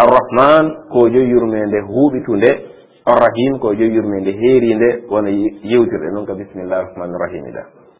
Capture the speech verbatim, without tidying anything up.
arrahman ko jo yurmende huuɓitunde arrahim ko jo yurmende heerinde wona yewtirde noon ka bisimillahi rahmani rahim ida